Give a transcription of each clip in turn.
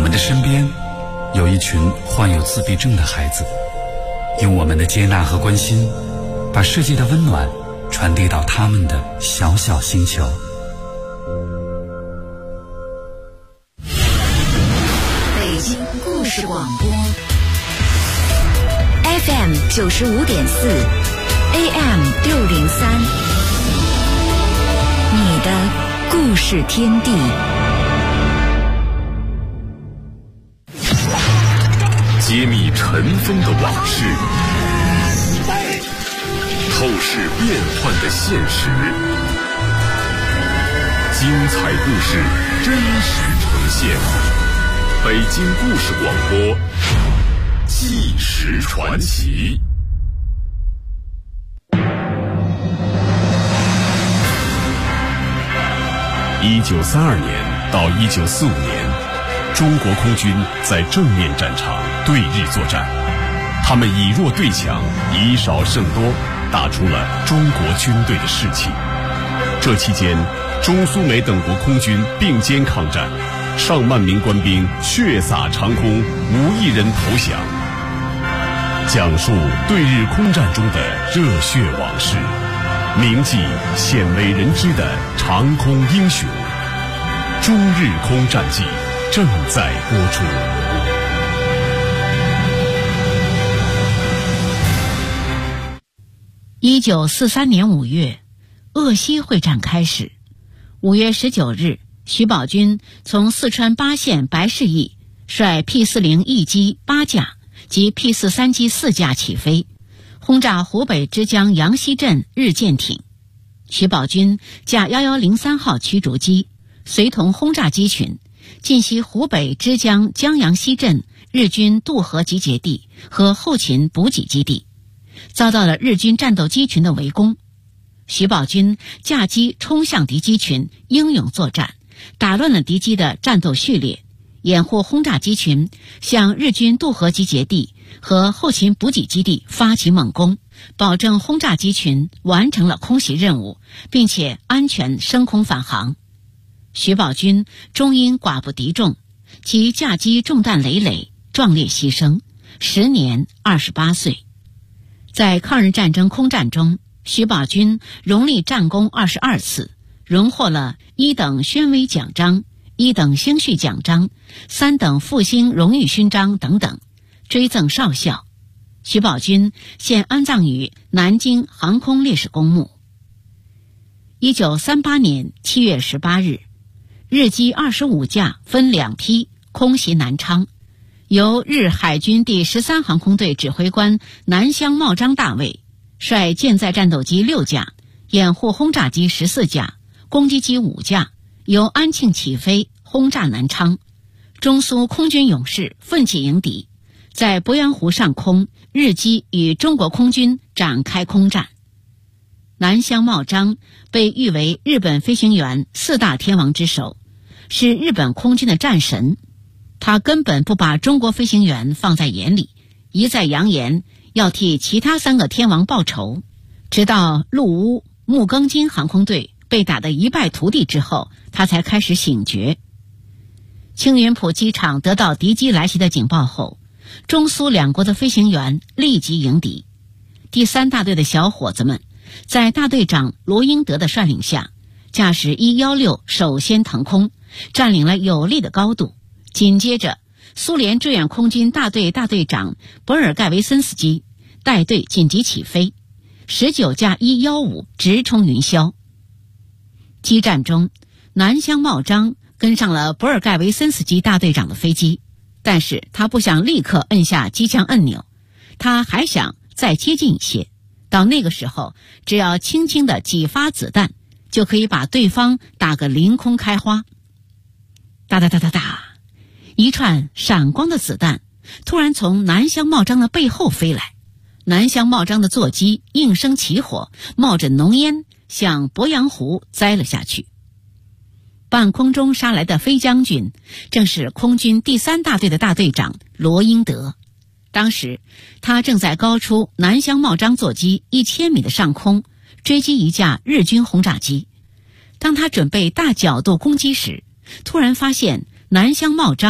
们的身边有一群患有自闭症的孩子，用我们的接纳和关心，把世界的温暖传递到他们的小小星球。 北京故事广播 FM 95.4 AM 603，你的故事天地。 揭秘尘封的往事，透视变幻的现实，精彩故事真实呈现。北京故事广播，纪实传奇。1932年到1945年，中国空军在正面战场对日作战，他们以弱对强，以少胜多，打出了中国军队的士气。这期间，中苏美等国空军并肩抗战，上万名官兵血洒长空，无一人投降。讲述对日空战中的热血往事，铭记鲜为人知的长空英雄。中日空战记正在播出。 1943年5月，鄂西会战开始。5月19日，徐保军从四川巴县白市驿率 P-40 翼机8架及 P-43 机4架起飞，轰炸湖北之江阳西镇日舰艇。徐保军驾1103号驱逐机，随同轰炸机群进袭湖北之江江阳西镇日军渡河集结地和后勤补给基地，遭到了日军战斗机群的围攻。徐保军驾机冲向敌机群，英勇作战，打乱了敌机的战斗序列，掩护轰炸机群向日军渡河集结地和后勤补给基地发起猛攻，保证轰炸机群完成了空袭任务，并且安全升空返航。徐保军终因寡不敌众，其驾机中弹累累，壮烈牺牲，时年28岁。在抗日战争空战中，徐保军荣立战功22次，荣获了1等宣威奖章、1等兴趣奖章、3等复兴荣誉勋章等等，追赠少校。徐保军现安葬于南京航空烈士公墓。1938年7月18日，日机25架分2批空袭南昌，由日海军第13航空队指挥官南乡茂章大尉率舰载战斗机6架、掩护轰炸机14架、攻击机5架，由安庆起飞轰炸南昌。中苏空军勇士奋起迎敌，在鄱阳湖上空，日机与中国空军展开空战。南乡茂章被誉为日本飞行员4大天王之首，是日本空军的战神。他根本不把中国飞行员放在眼里，一再扬言要替其他3个天王报仇。直到陆乌、木更津航空队被打得一败涂地之后，他才开始醒觉。青云浦机场得到敌机来袭的警报后，中苏2国的飞行员立即迎敌。第3大队的小伙子们在大队长罗英德的率领下，驾驶116首先腾空，占领了有利的高度。紧接着，苏联志愿空军大队大队长博尔盖维森斯基带队紧急起飞，19架115直冲云霄。激战中，南乡茂章跟上了博尔盖维森斯基大队长的飞机，但是他不想立刻摁下机枪按钮，他还想再接近一些，到那个时候只要轻轻的几发子弹，就可以把对方打个凌空开花。哒哒哒哒哒，一串闪光的子弹突然从南乡茂章的背后飞来，南乡茂章的座机应声起火，冒着浓烟向鄱阳湖栽了下去。半空中杀来的飞将军正是空军第3大队的大队长罗英德。当时他正在高出南乡茂章座机1000米的上空追击一架日军轰炸机。当他准备大角度攻击时，突然发现南乡茂章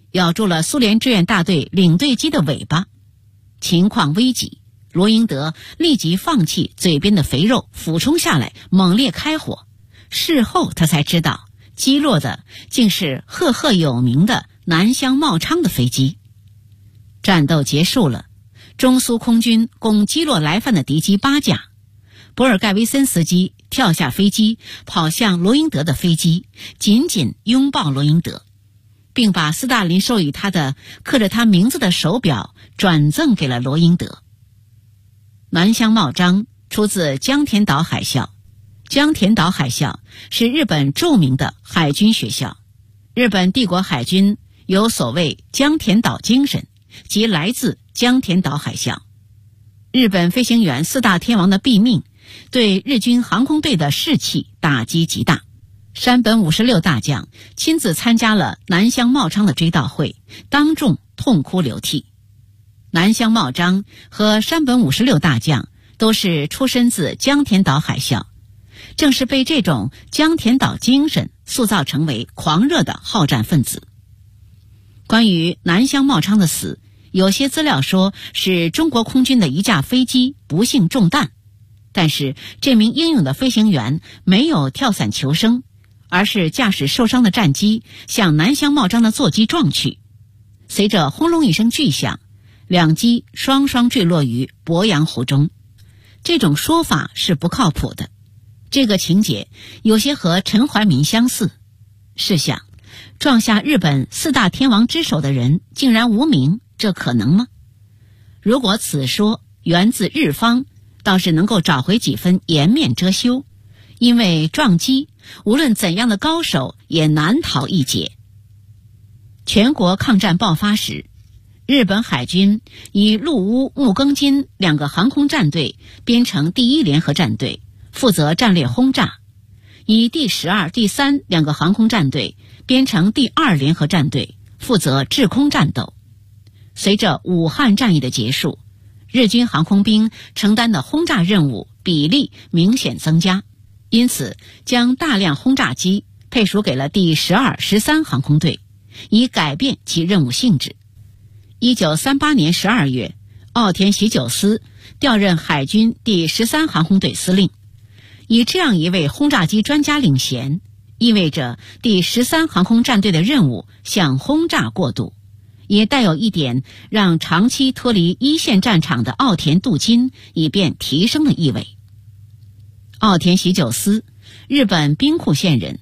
咬住了苏联志愿大队领队机的尾巴。情况危急，罗英德立即放弃嘴边的肥肉，俯冲下来猛烈开火。事后他才知道，击落的竟是赫赫有名的南乡茂昌的飞机。战斗结束了，中苏空军共击落来犯的敌机8架。博尔盖维森斯基跳下飞机，跑向罗英德的飞机，紧紧拥抱罗英德，并把斯大林授予他的刻着他名字的手表转赠给了罗英德。南乡茂章出自江田岛海校，江田岛海校是日本著名的海军学校。日本帝国海军有所谓江田岛精神，即来自江田岛海校。日本飞行员4大天王的毙命，对日军航空队的士气打击极大。山本56大将亲自参加了南乡茂昌的追悼会，当众痛哭流涕。南乡茂章和山本56大将都是出身自江田岛海校，正是被这种江田岛精神塑造成为狂热的好战分子。关于南乡茂昌的死，有些资料说是中国空军的一架飞机不幸中弹，但是这名英勇的飞行员没有跳伞求生，而是驾驶受伤的战机向南乡茂章的座机撞去。随着轰隆一声巨响，两机双双坠落于鄱阳湖中。这种说法是不靠谱的，这个情节有些和陈怀民相似。试想，撞下日本4大天王之首的人竟然无名，这可能吗？如果此说源自日方，倒是能够找回几分颜面遮羞，因为撞击无论怎样的高手也难逃一劫。全国抗战爆发时，日本海军以陆乌、木更津2个航空战队编成第1联合战队，负责战略轰炸；以第12、第3 2个航空战队编成第2联合战队，负责制空战斗。随着武汉战役的结束，日军航空兵承担的轰炸任务比例明显增加，因此将大量轰炸机配属给了第12、13航空队，以改变其任务性质。1938年12月，奥田喜久司调任海军第13航空队司令。以这样一位轰炸机专家领衔，意味着第13航空战队的任务向轰炸过渡，也带有一点让长期脱离一线战场的奥田镀金以便提升的意味。奥田喜久司，日本兵库县人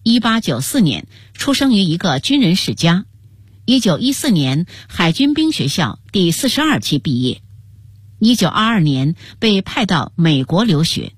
，1894年出生于一个军人世家，1914年海军兵学校第42期毕业，1922年被派到美国留学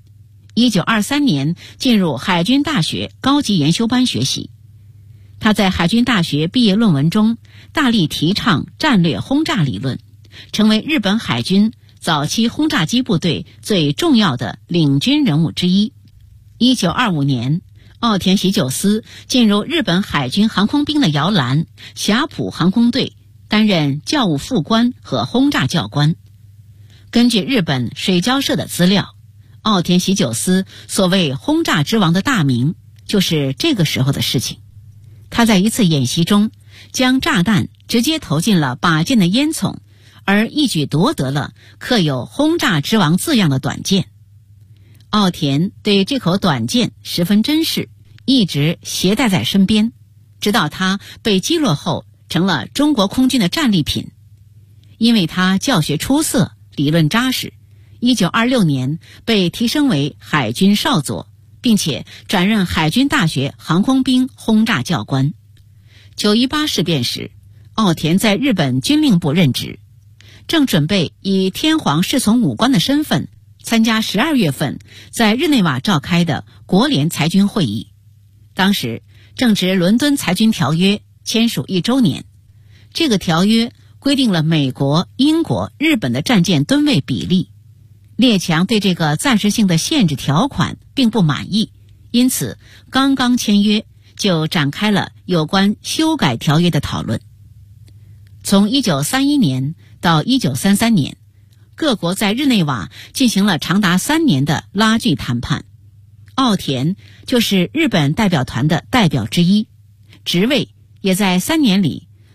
，1923年进入海军大学高级研修班学习。他在海军大学毕业论文中大力提倡战略轰炸理论，成为日本海军早期轰炸机部队最重要的领军人物之一。1925年，奥田喜久司进入日本海军航空兵的摇篮霞浦航空队，担任教务副官和轰炸教官。根据日本水交社的资料，奥田喜久司所谓轰炸之王的大名就是这个时候的事情。他在一次演习中将炸弹直接投进了靶舰的烟囱，而一举夺得了刻有轰炸之王字样的短剑。奥田对这口短剑十分珍视，一直携带在身边，直到它被击落后成了中国空军的战利品。因为他教学出色，理论扎实，1926年被提升为海军少佐，并且转任海军大学航空兵轰炸教官。9·18事变时，奥田在日本军令部任职，正准备以天皇侍从武官的身份参加12月份在日内瓦召开的国联裁军会议。当时正值伦敦裁军条约签署1周年，这个条约规定了美国、英国、日本的战舰吨位比例。列强对这个暂时性的限制条款并不满意，因此刚刚签约就展开了有关修改条约的讨论。从1931年到1933年，各国在日内瓦进行了长达3年的拉锯谈判。奥田就是日本代表团的代表之一，职位也在3年里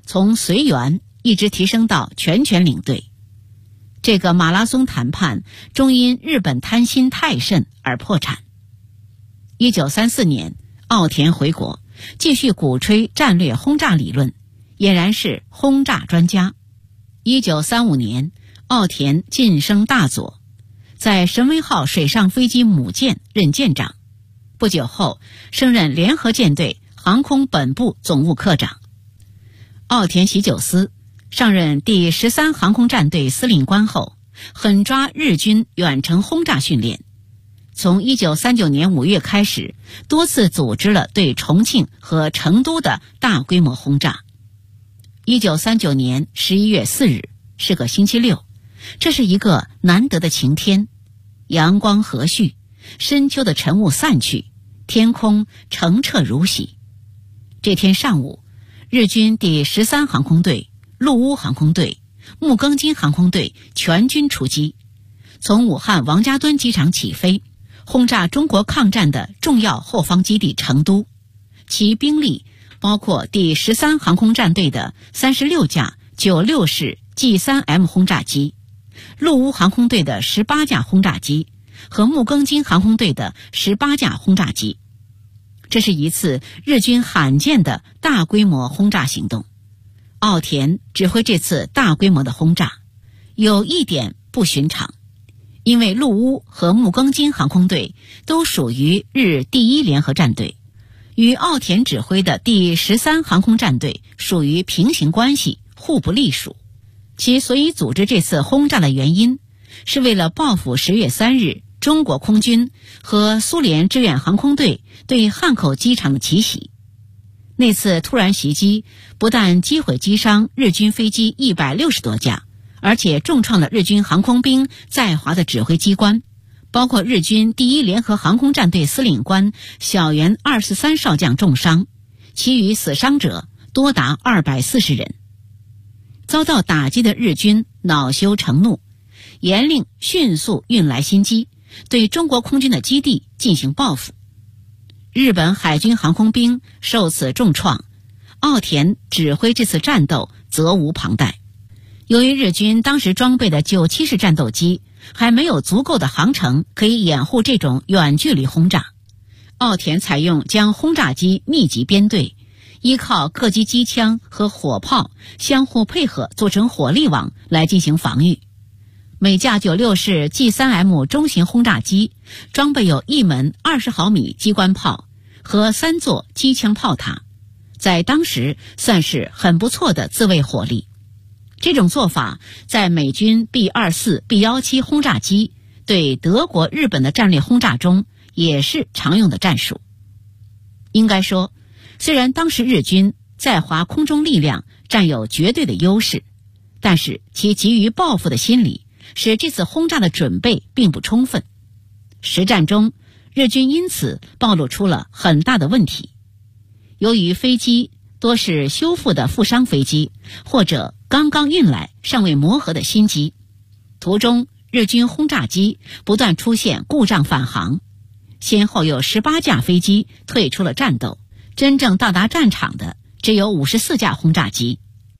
从随员一直提升到全权领队。这个马拉松谈判终因日本贪心太甚而破产。1934年，奥田回国，继续鼓吹战略轰炸理论，俨然是轰炸专家。1935年，奥田晋升大佐，在神威号水上飞机母舰任舰长，不久后升任联合舰队航空本部总务科长。奥田喜久司上任第13航空战队司令官后，狠抓日军远程轰炸训练，从1939年5月开始，多次组织了对重庆和成都的大规模轰炸。1939年11月4日是个星期六，这是一个难得的晴天，阳光和煦，深秋的晨雾散去，天空澄澈如洗。这天上午，日军第13航空队、陆乌航空队、木更津航空队全军出击，从武汉王家墩机场起飞，轰炸中国抗战的重要后方基地成都。其兵力包括第13航空战队的36架96式 G3M 轰炸机，陆乌航空队的18架轰炸机和木更津航空队的18架轰炸机。这是一次日军罕见的大规模轰炸行动。奥田指挥这次大规模的轰炸，有一点不寻常，因为陆乌和木更津航空队都属于日第1联合战队，与奥田指挥的第13航空战队属于平行关系，互不隶属。其所以组织这次轰炸的原因，是为了报复10月3日中国空军和苏联志愿航空队对汉口机场的奇袭。那次突然袭击不但击毁击伤日军飞机160多架，而且重创了日军航空兵在华的指挥机关，包括日军第1联合航空战队司令官小原243少将重伤，其余死伤者多达240人。遭到打击的日军恼羞成怒，严令迅速运来新机，对中国空军的基地进行报复。日本海军航空兵受此重创，奥田指挥这次战斗责无旁贷。由于日军当时装备的97式战斗机还没有足够的航程可以掩护这种远距离轰炸，奥田采用将轰炸机密集编队，依靠各机机枪和火炮相互配合做成火力网来进行防御。每架96式 G3M 中型轰炸机装备有1门20毫米机关炮和3座机枪炮塔，在当时算是很不错的自卫火力。这种做法在美军 B-24、B-17 轰炸机对德国、日本的战略轰炸中也是常用的战术。应该说，虽然当时日军在华空中力量占有绝对的优势，但是其急于报复的心理使这次轰炸的准备并不充分。实战中，日军因此暴露出了很大的问题。由于飞机多是修复的负伤飞机，或者刚刚运来尚未磨合的新机，途中日军轰炸机不断出现故障返航，先后有18架飞机退出了战斗，真正到达战场的只有54架轰炸机。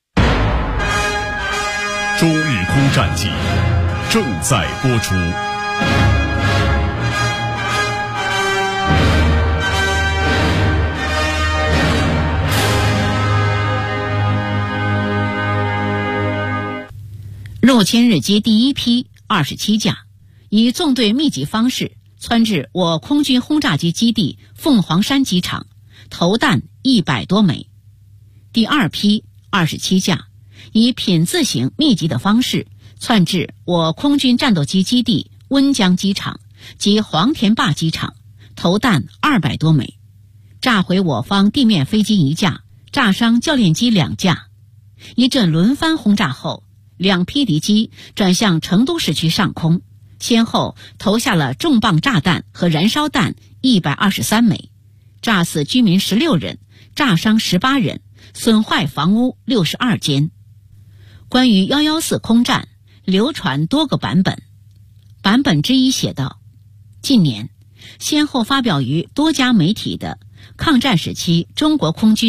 中日空战记正在播出。 入侵日机第一批27架，以纵队密集方式窜至我空军轰炸机基地凤凰山机场，投弹100多枚。第二批27架，以品字形密集的方式窜至我空军战斗机基地温江机场及黄田坝机场，投弹200多枚，炸毁我方地面飞机1架，炸伤教练机2架。一阵轮番轰炸后，2批敌机转向成都市区上空，先后投下了重磅炸弹和燃烧弹123枚，炸死居民16人，炸伤18人，损坏房屋62间。关于114空战流传多个版本，版本之一写道：近年先后发表于多家媒体的抗战时期中国空军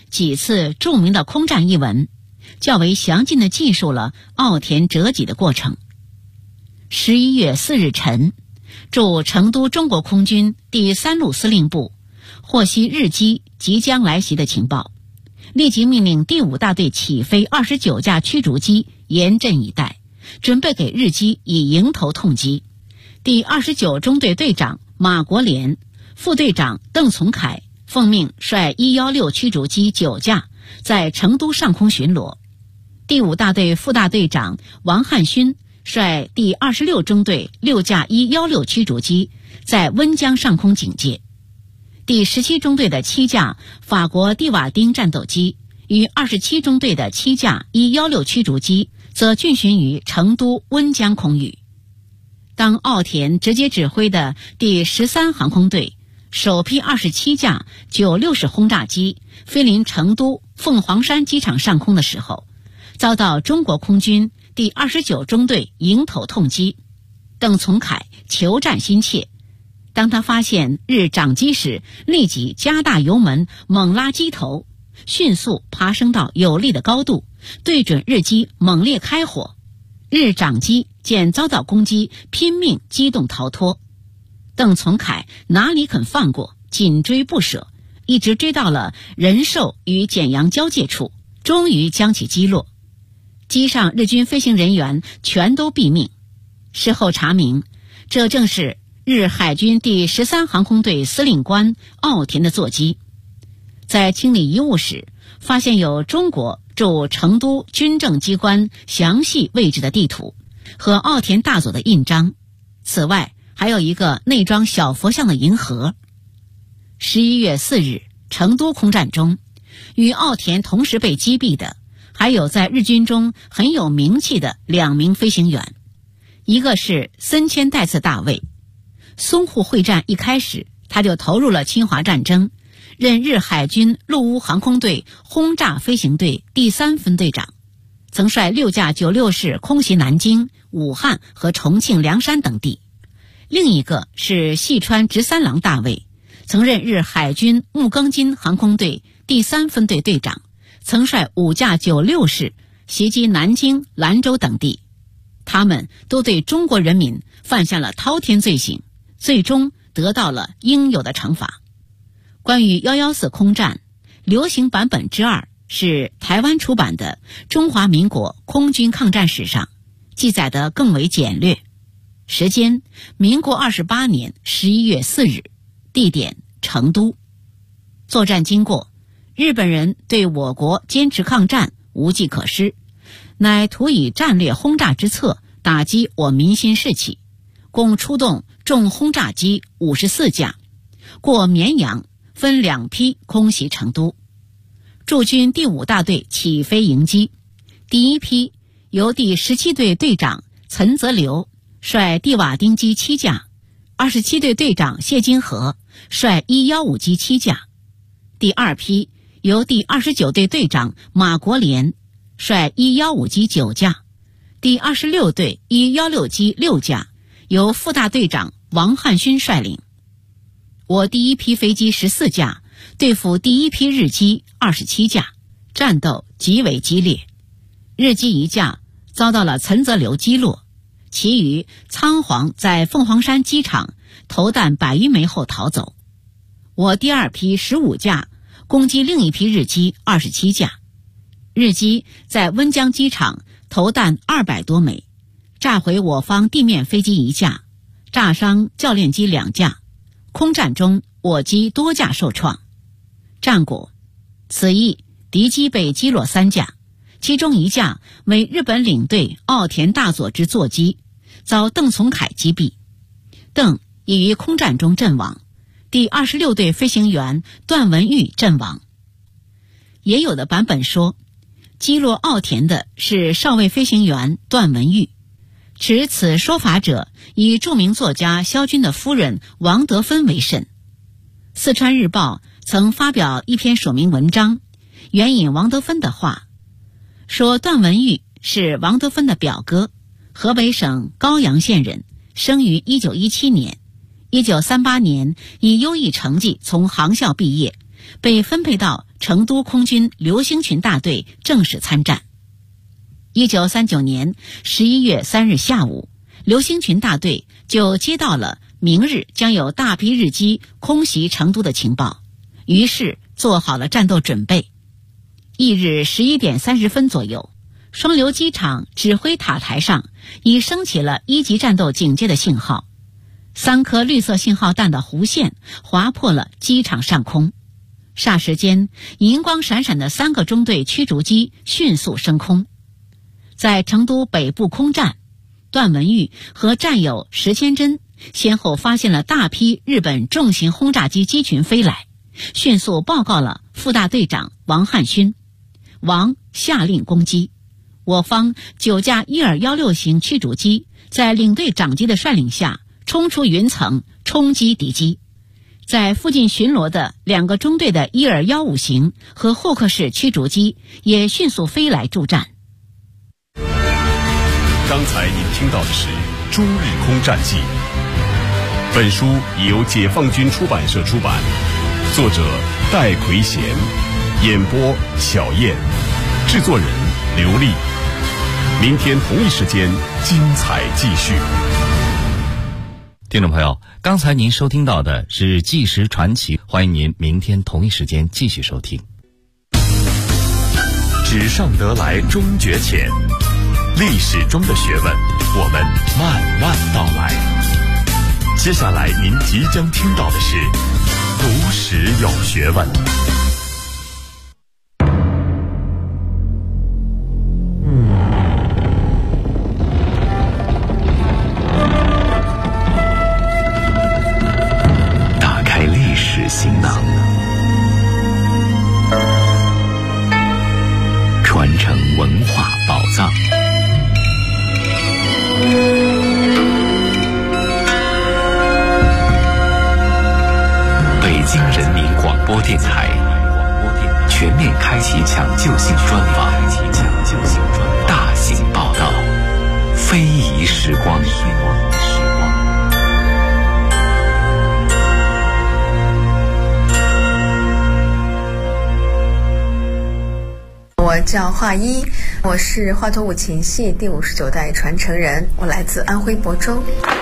几次著名的空战一文，较为详尽地记述了奥田折戟的过程。11月4日晨，驻成都中国空军第3路司令部获悉日机即将来袭的情报，立即命令第5大队起飞29架驱逐机严阵以待，准备给日机以迎头痛击。第29中队队长马国联、副队长邓从凯奉命率116驱逐机9架在成都上空巡逻。第5大队副大队长王汉勋率第26中队6架116驱逐机在温江上空警戒。第17中队的7架法国蒂瓦丁战斗机与27中队的7架116驱逐机则军巡于成都温江空域。当奥田直接指挥的第13航空队首批27架96式轰炸机飞临成都凤凰山机场上空的时候，遭到中国空军第29中队迎头痛击。邓从凯求战心切，当他发现日长机时，立即加大油门，猛拉机头，迅速爬升到有利的高度，对准日机猛烈开火。日长机见遭到攻击，拼命机动逃脱。邓从凯哪里肯放过，紧追不舍，一直追到了仁寿与简阳交界处，终于将其击落。机上日军飞行人员全都毙命。事后查明，这正是日海军第13航空队司令官奥田的座机。在清理遗物时，发现有中国驻成都军政机关详细位置的地图和奥田大佐的印章，此外还有一个内装小佛像的银盒。11月4日，成都空战中，与奥田同时被击毙的还有在日军中很有名气的2名飞行员，一个是森千代次大尉。淞沪会战一开始，他就投入了侵华战争，任日海军陆乌航空队轰炸飞行队第3分队长，曾率6架96式空袭南京、武汉和重庆、凉山等地。另一个是细川直三郎大尉，曾任日海军木更津航空队第3分队队长，曾率5架96式袭击南京、兰州等地。他们都对中国人民犯下了滔天罪行，最终得到了应有的惩罚。关于114空战，流行版本之2是台湾出版的《中华民国空军抗战史》上，记载得更为简略。时间：民国28年11月4日，地点：成都。作战经过：日本人对我国坚持抗战无计可施，乃图以战略轰炸之策打击我民心士气，共出动重轰炸机54架，过绵阳，分2批空袭成都。驻军第5大队起飞迎击，第1批由第17队队长岑泽流率蒂瓦丁机7架，27队队长谢金河率115机7架。第2批由第29队队长马国联率115机9架，第26队116机6架由副大队长王汉勋率领。我第1批飞机14架对付第1批日机27架，战斗极为激烈。日机1架遭到了岑泽流击落，其余仓皇在凤凰山机场投弹100余枚后逃走。我第2批15架攻击另一批日机27架，日机在温江机场投弹200多枚，炸毁我方地面飞机1架，炸伤教练机2架。空战中我机多架受创。战果：此役敌机被击落3架，其中1架为日本领队奥田大佐之座机，遭邓从凯击毙。邓已于空战中阵亡，第26队飞行员段文玉阵亡。也有的版本说，击落奥田的是少尉飞行员段文玉。持此说法者，以著名作家萧军的夫人王德芬为甚。四川日报曾发表一篇署名文章，援引王德芬的话，说段文玉是王德芬的表哥，河北省高阳县人，生于1917年，1938年以优异成绩从航校毕业， 被分配到成都空军流星群大队正式参战。1939年11月3日下午，流星群大队就接到了明日将有大批日机空袭成都的情报，于是做好了战斗准备。翌日11点30分左右，双流机场指挥塔台上已升起了1级战斗警戒的信号，3颗绿色信号弹的弧线划破了机场上空。霎时间，银光闪闪的3个中队驱逐机迅速升空。在成都北部空战，段文玉和战友石千珍先后发现了大批日本重型轰炸机机群飞来，迅速报告了副大队长王汉勋。王下令攻击，我方9架1216型驱逐机在领队长机的率领下冲出云层，冲击敌机。在附近巡逻的2个中队的1215型和霍克式驱逐机也迅速飞来助战。 刚才您听到的是《中日空战记》，本书由解放军出版社出版，作者戴奎贤，演播小燕，制作人刘丽。明天同一时间精彩继续。 听众朋友，刚才您收听到的是《纪实传奇》，欢迎您明天同一时间继续收听。 纸上得来终觉浅，历史中的学问，我们慢慢道来。接下来您即将听到的是读史有学问。 打开历史行囊，传承文化宝藏。北京人民广播电台全面开启抢救性专访，大型报道，非遗时光。 我叫华一，我是华佗五禽戏第59代传承人，我来自安徽亳州。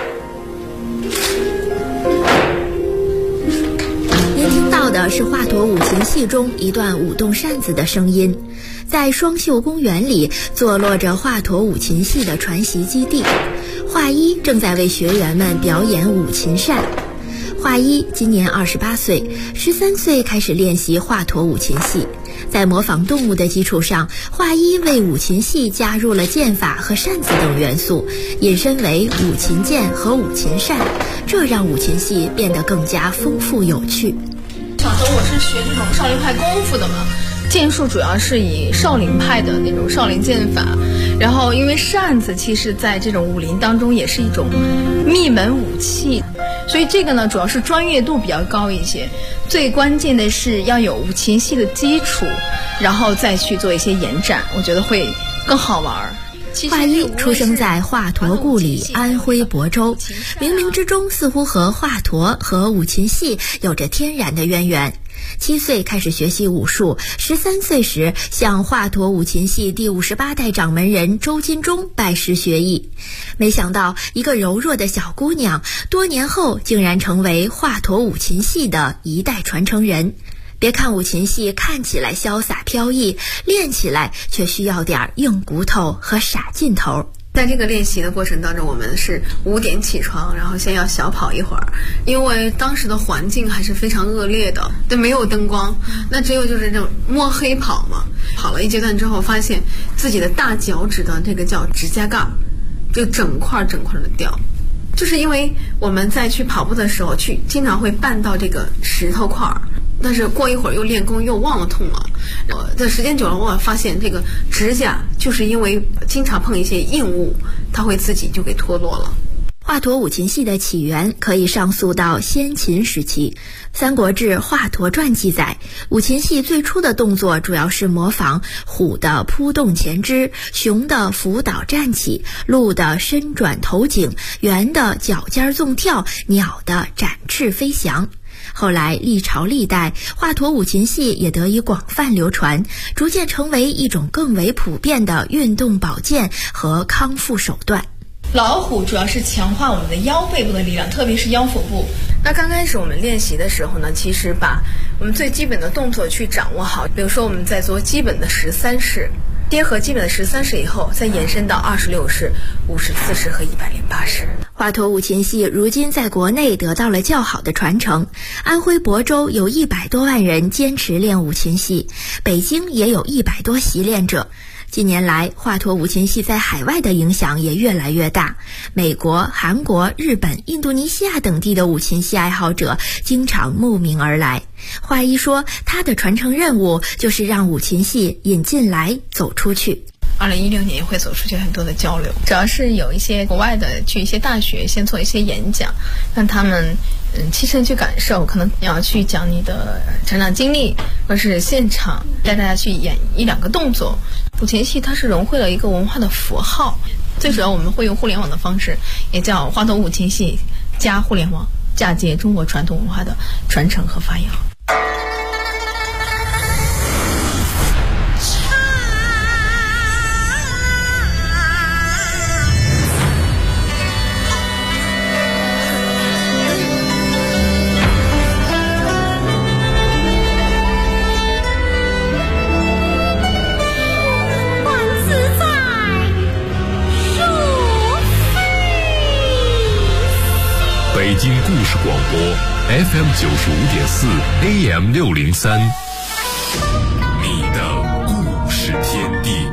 您听到的是华佗五禽戏中一段舞动扇子的声音。在双秀公园里坐落着华佗五禽戏的传习基地，华一正在为学员们表演五禽扇。华一今年28岁，13岁开始练习华佗五禽戏。在模仿动物的基础上，华一为五禽戏加入了剑法和扇子等元素，引申为五禽剑和五禽扇，这让五禽戏变得更加丰富有趣。 小时候我是学这种少林派功夫的嘛，剑术主要是以少林派的那种少林剑法，然后因为扇子其实在这种武林当中也是一种秘门武器，所以这个呢主要是专业度比较高一些，最关键的是要有五禽戏的基础，然后再去做一些延展，我觉得会更好玩。 华一出生在华佗故里安徽亳州，冥冥之中似乎和华佗和五禽戏有着天然的渊源。7岁开始学习武术，13岁时向华佗五禽戏第58代掌门人周金忠拜师学艺。没想到一个柔弱的小姑娘，多年后竟然成为华佗五禽戏的一代传承人。别看五禽戏看起来潇洒飘逸，练起来却需要点硬骨头和傻劲头。 在这个练习的过程当中，我们是5点起床，然后先要小跑一会儿，因为当时的环境还是非常恶劣的，对，没有灯光，那只有就是这种摸黑跑嘛。跑了一阶段之后，发现自己的大脚趾的这个叫指甲盖就整块的掉，就是因为我们在去跑步的时候经常会绊到这个石头块，但是过一会儿又练功又忘了痛了。这时间久了，我发现这个指甲就是因为经常碰一些硬物，它会自己就给脱落了。 华佗五禽戏的起源可以上溯到先秦时期。《三国志·华佗传》记载，五禽戏最初的动作主要是模仿虎的扑动前肢，熊的伏倒站起，鹿的伸转头颈，猿的脚尖纵跳，鸟的展翅飞翔。 后来历朝历代，华佗五禽戏也得以广泛流传，逐渐成为一种更为普遍的运动保健和康复手段。 老虎主要是强化我们的腰背部的力量，特别是腰腹部。那刚开始我们练习的时候呢，其实把我们最基本的动作去掌握好，比如说我们在做基本的13式，结合基本的13式以后，再延伸到26式、54式和108式。 华佗五禽戏如今在国内得到了较好的传承，安徽亳州有100多万人坚持练五禽戏，北京也有100多习练者。近年来，华佗五禽戏在海外的影响也越来越大，美国、韩国、日本、印度尼西亚等地的五禽戏爱好者经常慕名而来。华一说，他的传承任务就是让五禽戏引进来走出去。 2016年也会走出去很多的交流，主要是有一些国外的去一些大学先做一些演讲，让他们亲身去感受，可能你要去讲你的成长经历，或是现场带大家去演1-2个动作。五禽戏它是融汇了一个文化的符号，最主要我们会用互联网的方式，也叫华佗五禽戏加互联网，嫁接中国传统文化的传承和发扬。 北京故事广播 FM 95.4 AM 603，你的故事天地。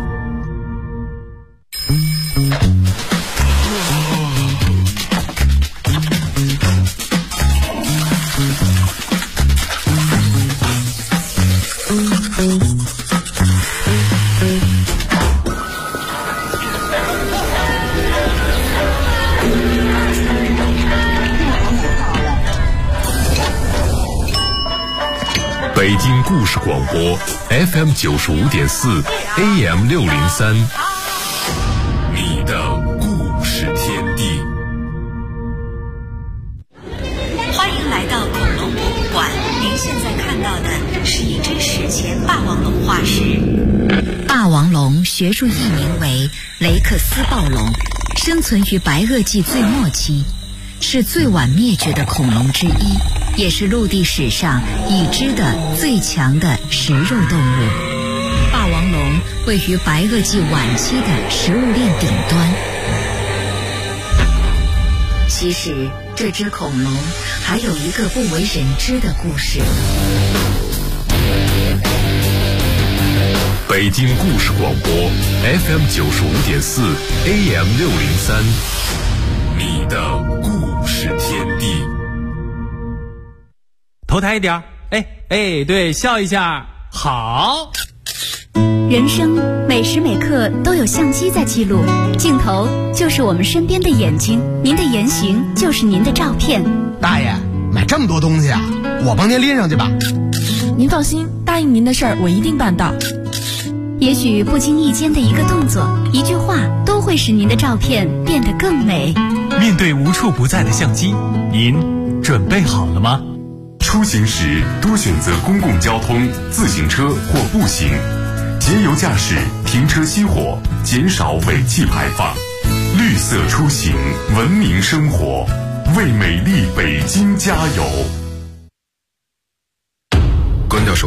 北京故事广播 FM 95.4 AM 603，你的故事天地。 欢迎来到恐龙博物馆，您现在看到的是一只史前霸王龙化石。霸王龙学术译名为雷克斯暴龙，生存于白垩纪最末期，是最晚灭绝的恐龙之一，也是陆地史上已知的最强的食肉动物。霸王龙位于白垩纪晚期的食物链顶端。其实，这只恐龙还有一个不为人知的故事。 北京故事广播 FM 95.4 AM 603，你的故事天地。 头抬一点，哎，对，笑一下，好。 人生每时每刻都有相机在记录，镜头就是我们身边的眼睛，您的言行就是您的照片。 大爷，买这么多东西啊，我帮您拎上去吧。 您放心，答应您的事儿我一定办到。 也许不经意间的一个动作、一句话，都会使您的照片变得更美。 面对无处不在的相机，您准备好了吗？ 出行时多选择公共交通、自行车或步行，节油驾驶，停车熄火，减少尾气排放。绿色出行，文明生活，为美丽北京加油。